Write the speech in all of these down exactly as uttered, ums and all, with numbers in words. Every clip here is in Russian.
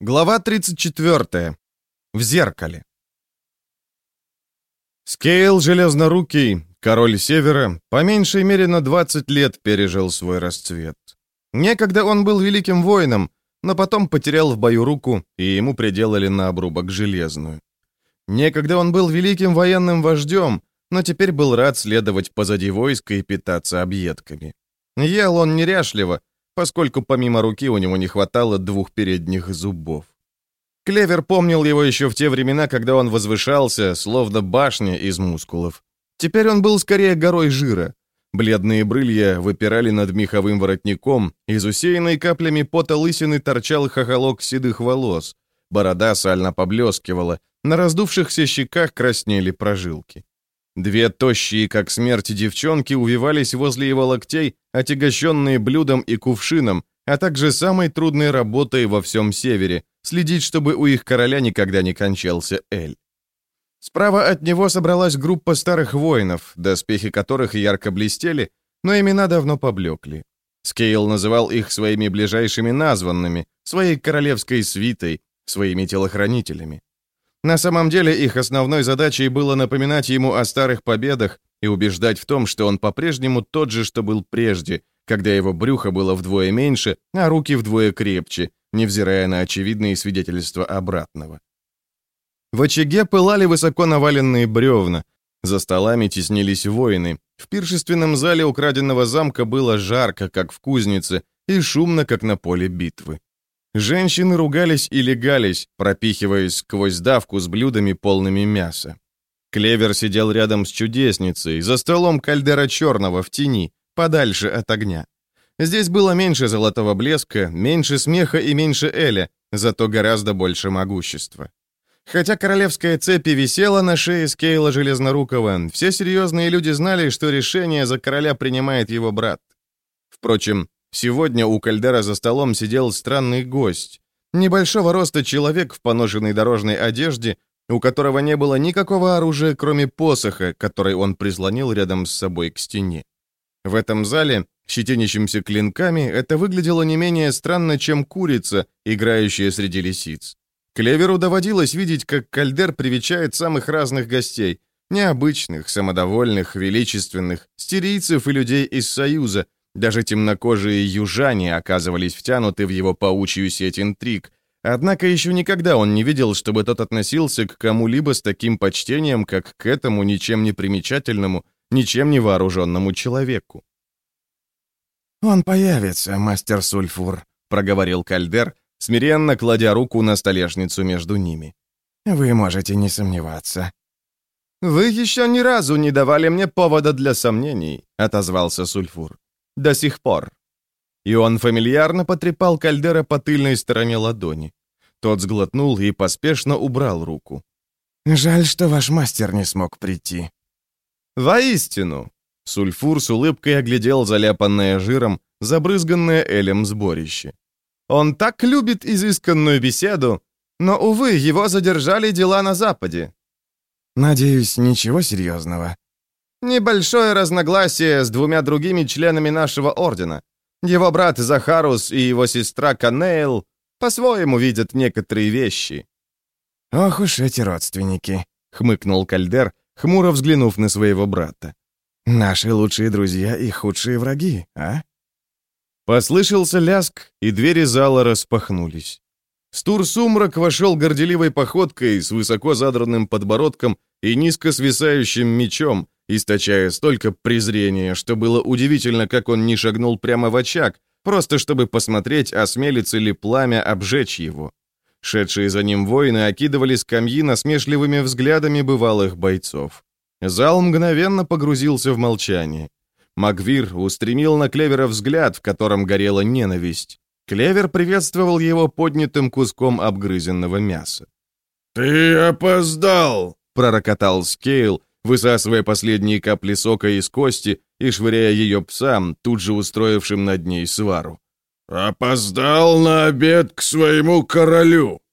Глава тридцать четвёртая. В зеркале. Скейл Железнорукий, король Севера, по меньшей мере на двадцать лет пережил свой расцвет. Некогда он был великим воином, но потом потерял в бою руку, и ему приделали на обрубок железную. Некогда он был великим военным вождем, но теперь был рад следовать позади войска и питаться объедками. Ел он неряшливо, поскольку помимо руки у него не хватало двух передних зубов. Клевер помнил его еще в те времена, когда он возвышался, словно башня из мускулов. Теперь он был скорее горой жира. Бледные брылья выпирали над меховым воротником, из усеянной каплями пота лысины торчал хохолок седых волос, борода сально поблескивала, на раздувшихся щеках краснели прожилки. Две тощие, как смерть, девчонки увивались возле его локтей, отягощенные блюдом и кувшином, а также самой трудной работой во всем Севере — следить, чтобы у их короля никогда не кончался эль. Справа от него собралась группа старых воинов, доспехи которых ярко блестели, но имена давно поблекли. Скейл называл их своими ближайшими названными, своей королевской свитой, своими телохранителями. На самом деле их основной задачей было напоминать ему о старых победах и убеждать в том, что он по-прежнему тот же, что был прежде, когда его брюхо было вдвое меньше, а руки вдвое крепче, невзирая на очевидные свидетельства обратного. В очаге пылали высоко наваленные бревна, за столами теснились воины, в пиршественном зале украденного замка было жарко, как в кузнице, и шумно, как на поле битвы. Женщины ругались и легались, пропихиваясь сквозь давку с блюдами, полными мяса. Клевер сидел рядом с чудесницей, за столом кальдера черного в тени, подальше от огня. Здесь было меньше золотого блеска, меньше смеха и меньше эля, зато гораздо больше могущества. Хотя королевская цепь и висела на шее Скейла Железнорукого, все серьезные люди знали, что решение за короля принимает его брат. Впрочем, сегодня у кальдера за столом сидел странный гость. Небольшого роста человек в поношенной дорожной одежде, у которого не было никакого оружия, кроме посоха, который он прислонил рядом с собой к стене. В этом зале, щетинящимся клинками, это выглядело не менее странно, чем курица, играющая среди лисиц. Клеверу доводилось видеть, как кальдер привечает самых разных гостей, необычных, самодовольных, величественных, стирийцев и людей из Союза. Даже темнокожие южане оказывались втянуты в его паучью сеть интриг. Однако еще никогда он не видел, чтобы тот относился к кому-либо с таким почтением, как к этому ничем не примечательному, ничем не вооруженному человеку. «Он появится, мастер Сульфур», — проговорил кальдер, смиренно кладя руку на столешницу между ними. «Вы можете не сомневаться». «Вы еще ни разу не давали мне повода для сомнений», — отозвался Сульфур. «До сих пор». И он фамильярно потрепал кальдера по тыльной стороне ладони. Тот сглотнул и поспешно убрал руку. «Жаль, что ваш мастер не смог прийти». «Воистину!» Сульфур с улыбкой оглядел заляпанное жиром, забрызганное элем сборище. «Он так любит изысканную беседу, но, увы, его задержали дела на Западе». «Надеюсь, ничего серьезного». «Небольшое разногласие с двумя другими членами нашего ордена. Его брат Захарус и его сестра Канейл по-своему видят некоторые вещи». «Ох уж эти родственники», — хмыкнул кальдер, хмуро взглянув на своего брата. «Наши лучшие друзья и худшие враги, а?» Послышался ляск, и двери зала распахнулись. Стур-сумрак вошел горделивой походкой с высоко задранным подбородком и низко свисающим мечом, источая столько презрения, что было удивительно, как он не шагнул прямо в очаг, просто чтобы посмотреть, осмелится ли пламя обжечь его. Шедшие за ним воины окидывали скамьи насмешливыми взглядами бывалых бойцов. Зал мгновенно погрузился в молчание. Магвир устремил на Клевера взгляд, в котором горела ненависть. Клевер приветствовал его поднятым куском обгрызенного мяса. «Ты опоздал!» — пророкотал Скейл, высасывая последние капли сока из кости и швыряя ее псам, тут же устроившим над ней свару. «Опоздал на обед к своему королю!»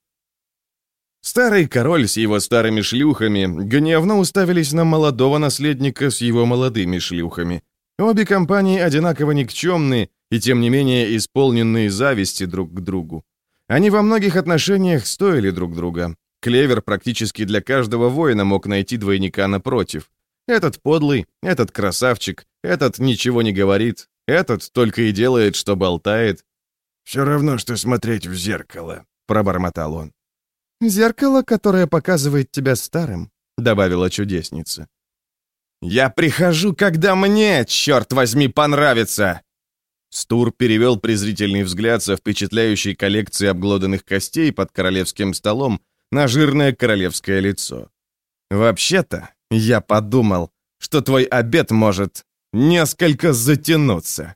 Старый король с его старыми шлюхами гневно уставились на молодого наследника с его молодыми шлюхами. Обе компании одинаково никчемные и, тем не менее, исполненные зависти друг к другу. Они во многих отношениях стоили друг друга. Клевер практически для каждого воина мог найти двойника напротив. Этот подлый, этот красавчик, этот ничего не говорит, этот только и делает, что болтает. «Все равно, что смотреть в зеркало», — пробормотал он. «Зеркало, которое показывает тебя старым», — добавила чудесница. «Я прихожу, когда мне, черт возьми, понравится!» Стур перевел презрительный взгляд со впечатляющей коллекции обглоданных костей под королевским столом на жирное королевское лицо. «Вообще-то, я подумал, что твой обед может несколько затянуться».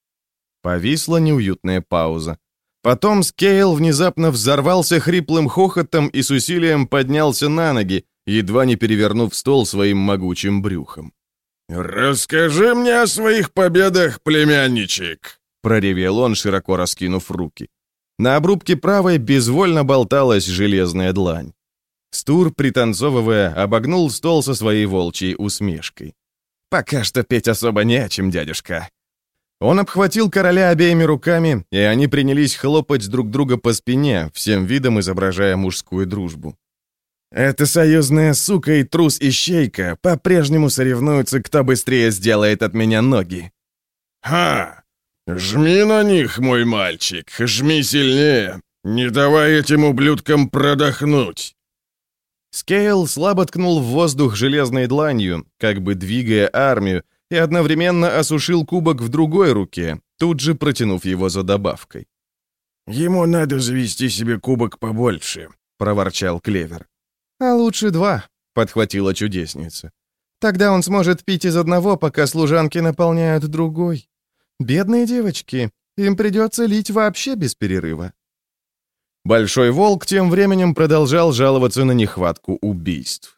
Повисла неуютная пауза. Потом Скейл внезапно взорвался хриплым хохотом и с усилием поднялся на ноги, едва не перевернув стол своим могучим брюхом. «Расскажи мне о своих победах, племянничек!» — проревел он, широко раскинув руки. На обрубке правой безвольно болталась железная длань. Стур, пританцовывая, обогнул стол со своей волчьей усмешкой. «Пока что петь особо не о чем, дядюшка». Он обхватил короля обеими руками, и они принялись хлопать друг друга по спине, всем видом изображая мужскую дружбу. «Эта союзная сука и трус-ищейка по-прежнему соревнуются, кто быстрее сделает от меня ноги». «Ха! Жми на них, мой мальчик, жми сильнее. Не давай этим ублюдкам продохнуть». Скейл слабо ткнул в воздух железной дланью, как бы двигая армию, и одновременно осушил кубок в другой руке, тут же протянув его за добавкой. «Ему надо завести себе кубок побольше», — проворчал Клевер. «А лучше два», — подхватила чудесница. «Тогда он сможет пить из одного, пока служанки наполняют другой. Бедные девочки, им придется лить вообще без перерыва». Большой волк тем временем продолжал жаловаться на нехватку убийств.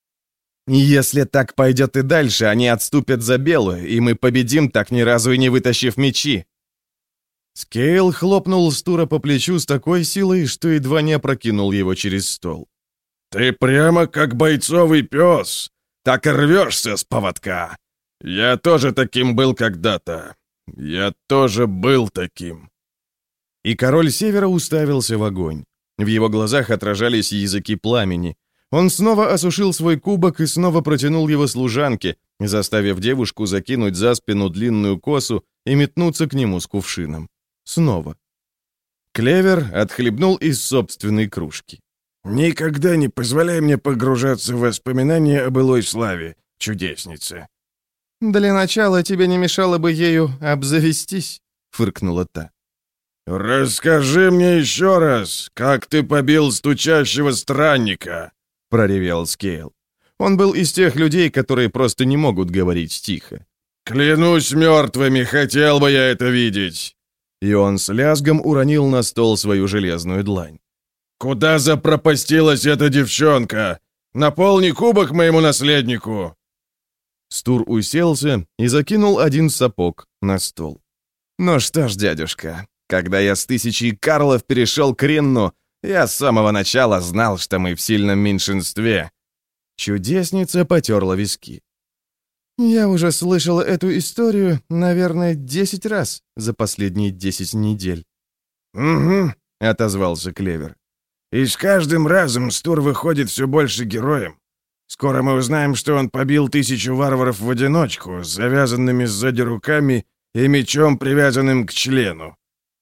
«Если так пойдет и дальше, они отступят за белую, и мы победим, так ни разу и не вытащив мечи». Скейл хлопнул Стура по плечу с такой силой, что едва не опрокинул его через стол. «Ты прямо как бойцовый пес, так и рвешься с поводка. Я тоже таким был когда-то. Я тоже был таким». И король Севера уставился в огонь. В его глазах отражались языки пламени. Он снова осушил свой кубок и снова протянул его служанке, заставив девушку закинуть за спину длинную косу и метнуться к нему с кувшином. Снова. Клевер отхлебнул из собственной кружки. «Никогда не позволяй мне погружаться в воспоминания о былой славе, чудесница». «Для начала тебе не мешало бы ею обзавестись», — фыркнула та. «Расскажи мне еще раз, как ты побил стучащего странника», — проревел Скейл. Он был из тех людей, которые просто не могут говорить тихо. «Клянусь мертвыми, хотел бы я это видеть!» И он с лязгом уронил на стол свою железную длань. «Куда запропастилась эта девчонка? Наполни кубок моему наследнику!» Стур уселся и закинул один сапог на стол. «Ну что ж, дядюшка, когда я с тысячей Карлов перешел к Ринну, я с самого начала знал, что мы в сильном меньшинстве». Чудесница потерла виски. «Я уже слышала эту историю, наверное, десять раз за последние десять недель». «Угу», — отозвался Клевер. «И с каждым разом Стур выходит все больше героем. Скоро мы узнаем, что он побил тысячу варваров в одиночку, с завязанными сзади руками и мечом, привязанным к члену».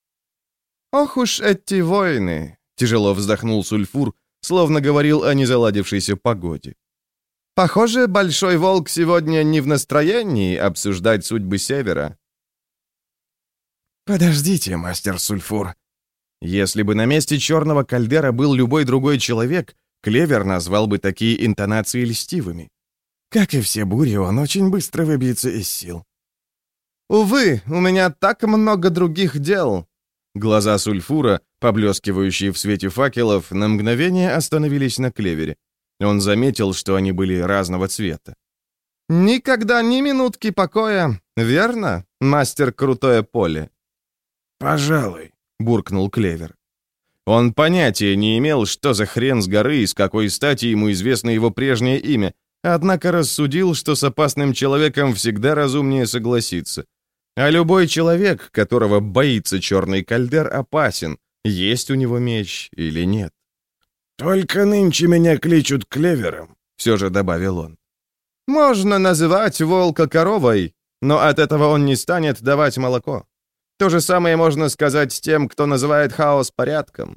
«Ох уж эти воины!» — тяжело вздохнул Сульфур, словно говорил о незаладившейся погоде. «Похоже, Большой Волк сегодня не в настроении обсуждать судьбы Севера». «Подождите, мастер Сульфур». Если бы на месте черного кальдера был любой другой человек, Клевер назвал бы такие интонации льстивыми. Как и все бури, он очень быстро выбьется из сил. «Увы, у меня так много других дел». Глаза Сульфура, поблескивающие в свете факелов, на мгновение остановились на Клевере. Он заметил, что они были разного цвета. «Никогда ни минутки покоя, верно, мастер Крутое Поле?» «Пожалуй», — буркнул Клевер. Он понятия не имел, что за хрен с горы и с какой стати ему известно его прежнее имя, однако рассудил, что с опасным человеком всегда разумнее согласиться. А любой человек, которого боится черный кальдер, опасен, есть у него меч или нет. «Только нынче меня кличут Клевером», — все же добавил он. «Можно называть волка коровой, но от этого он не станет давать молоко. То же самое можно сказать с тем, кто называет хаос порядком».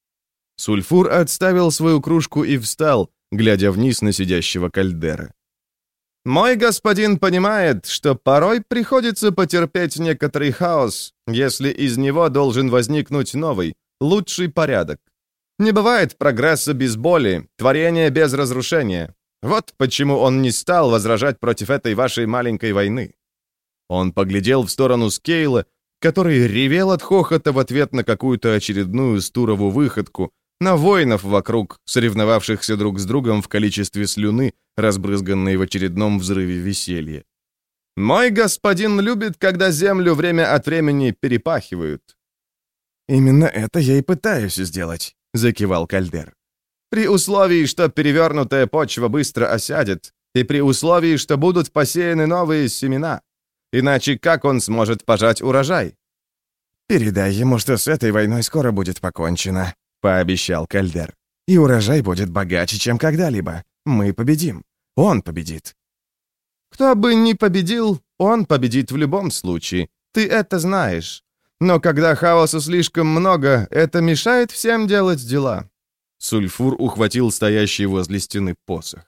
Сульфур отставил свою кружку и встал, глядя вниз на сидящего Кальдера. «Мой господин понимает, что порой приходится потерпеть некоторый хаос, если из него должен возникнуть новый, лучший порядок. Не бывает прогресса без боли, творения без разрушения. Вот почему он не стал возражать против этой вашей маленькой войны». Он поглядел в сторону Скейла, который ревел от хохота в ответ на какую-то очередную Стурову выходку, на воинов вокруг, соревновавшихся друг с другом в количестве слюны, разбрызганной в очередном взрыве веселья. «Мой господин любит, когда землю время от времени перепахивают». «Именно это я и пытаюсь сделать», — закивал Кальдер. «При условии, что перевернутая почва быстро осядет, и при условии, что будут посеяны новые семена. Иначе как он сможет пожать урожай?» «Передай ему, что с этой войной скоро будет покончено», — пообещал Кальдер. «И урожай будет богаче, чем когда-либо. Мы победим. Он победит». «Кто бы ни победил, он победит в любом случае. Ты это знаешь. Но когда хаоса слишком много, это мешает всем делать дела». Сульфур ухватил стоящий возле стены посох.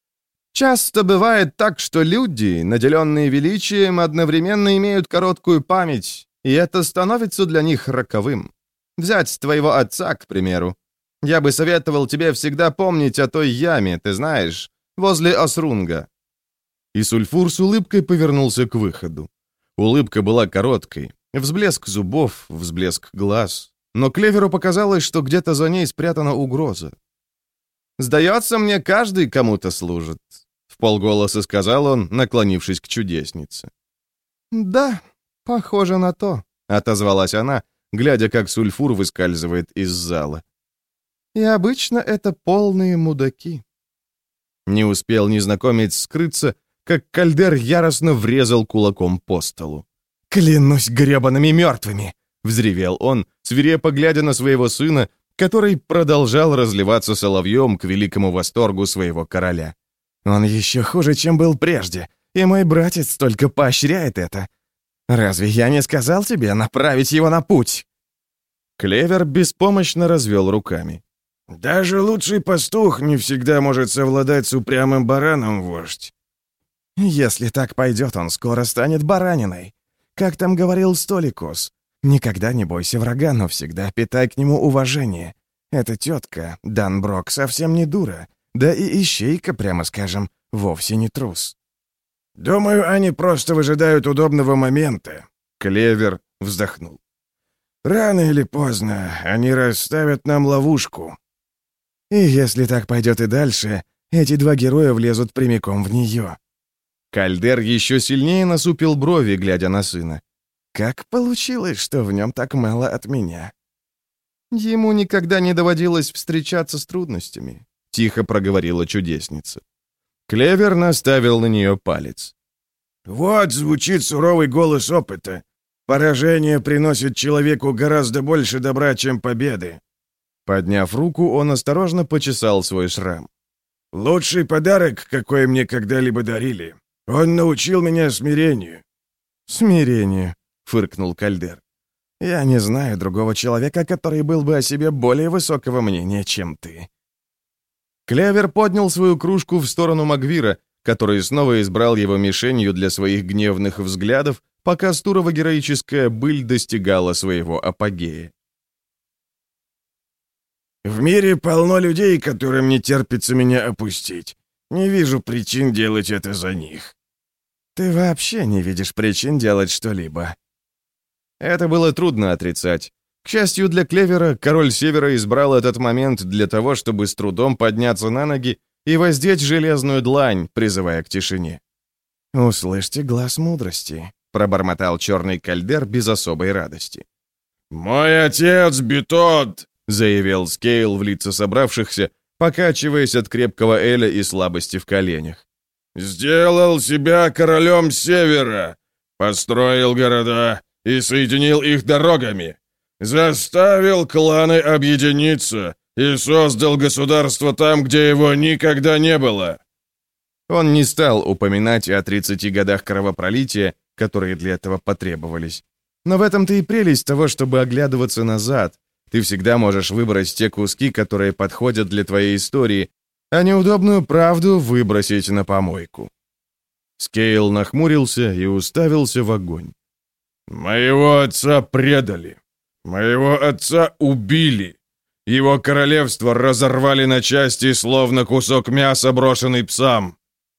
«Часто бывает так, что люди, наделенные величием, одновременно имеют короткую память, и это становится для них роковым. Взять твоего отца, к примеру. Я бы советовал тебе всегда помнить о той яме, ты знаешь, возле Осрунга». И Сульфур с улыбкой повернулся к выходу. Улыбка была короткой, взблеск зубов, взблеск глаз, но Клеверу показалось, что где-то за ней спрятана угроза. «Сдается мне, каждый кому-то служит», — вполголоса сказал он, наклонившись к чудеснице. «Да, похоже на то», — отозвалась она, глядя, как Сульфур выскальзывает из зала. «И обычно это полные мудаки». Не успел незнакомец скрыться, как Кальдер яростно врезал кулаком по столу. «Клянусь гребаными мертвыми!» — взревел он, свирепо глядя на своего сына, который продолжал разливаться соловьем к великому восторгу своего короля. «Он еще хуже, чем был прежде, и мой братец только поощряет это. Разве я не сказал тебе направить его на путь?» Клевер беспомощно развел руками. «Даже лучший пастух не всегда может совладать с упрямым бараном, вождь. Если так пойдет, он скоро станет бараниной. Как там говорил Столикос, никогда не бойся врага, но всегда питай к нему уважение. Эта тетка, Данброк, совсем не дура, да и ищейка, прямо скажем, вовсе не трус. Думаю, они просто выжидают удобного момента». Клевер вздохнул. «Рано или поздно они расставят нам ловушку. И если так пойдет и дальше, эти два героя влезут прямиком в нее». Кальдер еще сильнее насупил брови, глядя на сына. «Как получилось, что в нем так мало от меня?» «Ему никогда не доводилось встречаться с трудностями», — тихо проговорила чудесница. Клевер наставил на нее палец. «Вот звучит суровый голос опыта. Поражение приносит человеку гораздо больше добра, чем победы». Подняв руку, он осторожно почесал свой шрам. «Лучший подарок, какой мне когда-либо дарили. Он научил меня смирению». «Смирению», — фыркнул Кальдер. «Я не знаю другого человека, который был бы о себе более высокого мнения, чем ты». Клевер поднял свою кружку в сторону Магвира, который снова избрал его мишенью для своих гневных взглядов, пока Стурова героическая быль достигала своего апогея. «В мире полно людей, которым не терпится меня опустить. Не вижу причин делать это за них». «Ты вообще не видишь причин делать что-либо». Это было трудно отрицать. К счастью для Клевера, король Севера избрал этот момент для того, чтобы с трудом подняться на ноги и воздеть железную длань, призывая к тишине. «Услышьте глаз мудрости», — пробормотал черный Кальдер без особой радости. «Мой отец Бетод!» — заявил Скейл в лица собравшихся, покачиваясь от крепкого эля и слабости в коленях. «Сделал себя королем Севера, построил города и соединил их дорогами. Заставил кланы объединиться и создал государство там, где его никогда не было». Он не стал упоминать о тридцати годах кровопролития, которые для этого потребовались. Но в этом-то и прелесть того, чтобы оглядываться назад. Ты всегда можешь выбрать те куски, которые подходят для твоей истории, а неудобную правду выбросить на помойку. Скейл нахмурился и уставился в огонь. «Моего отца предали. Моего отца убили. Его королевство разорвали на части, словно кусок мяса, брошенный псам».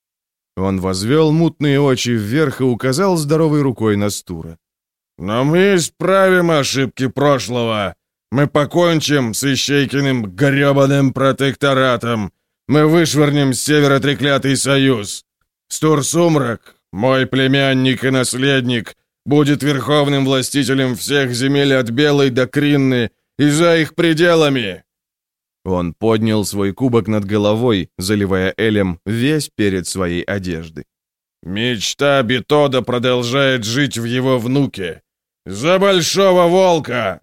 Он возвел мутные очи вверх и указал здоровой рукой на Стура. «Но мы исправим ошибки прошлого. Мы покончим с Ищейкиным грёбаным протекторатом. Мы вышвырнем с севера треклятый союз. Стур-Сумрак, мой племянник и наследник, будет верховным властителем всех земель от Белой до Кринны и за их пределами». Он поднял свой кубок над головой, заливая элем весь перед своей одежды. «Мечта Бетода продолжает жить в его внуке. За Большого Волка!»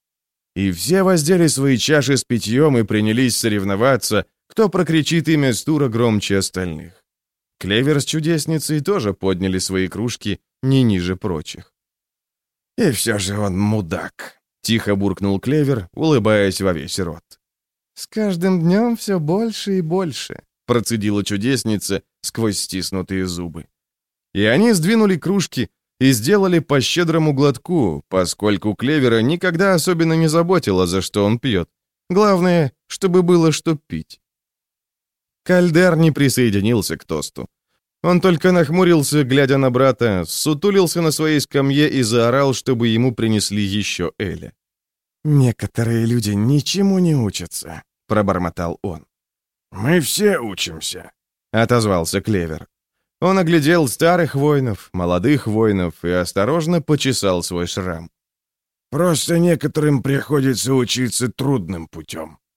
И все воздели свои чаши с питьем и принялись соревноваться, кто прокричит имя Стура громче остальных. Клевер с чудесницей тоже подняли свои кружки не ниже прочих. «И все же он мудак», — тихо буркнул Клевер, улыбаясь во весь рот. «С каждым днем все больше и больше», — процедила чудесница сквозь стиснутые зубы. И они сдвинули кружки и сделали по щедрому глотку, поскольку Клевера никогда особенно не заботило, за что он пьет. Главное, чтобы было что пить. Кальдер не присоединился к тосту. Он только нахмурился, глядя на брата, сутулился на своей скамье и заорал, чтобы ему принесли еще эля. «Некоторые люди ничему не учатся», — пробормотал он. «Мы все учимся», — отозвался Клевер. Он оглядел старых воинов, молодых воинов и осторожно почесал свой шрам. «Просто некоторым приходится учиться трудным путем».